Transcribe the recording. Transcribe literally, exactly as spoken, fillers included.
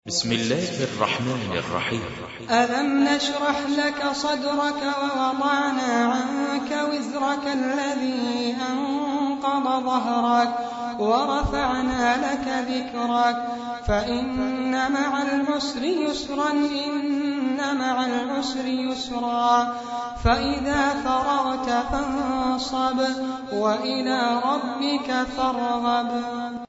بسم الله الرحمن الرحيم. ألم نشرح لك صدرك ووضعنا عنك وزرك الذي أنقض ظهرك ورفعنا لك ذكرك فإن مع العسر يسرا إن مع العسر يسرا فإذا فرغت فانصب وإلى ربك فارغب.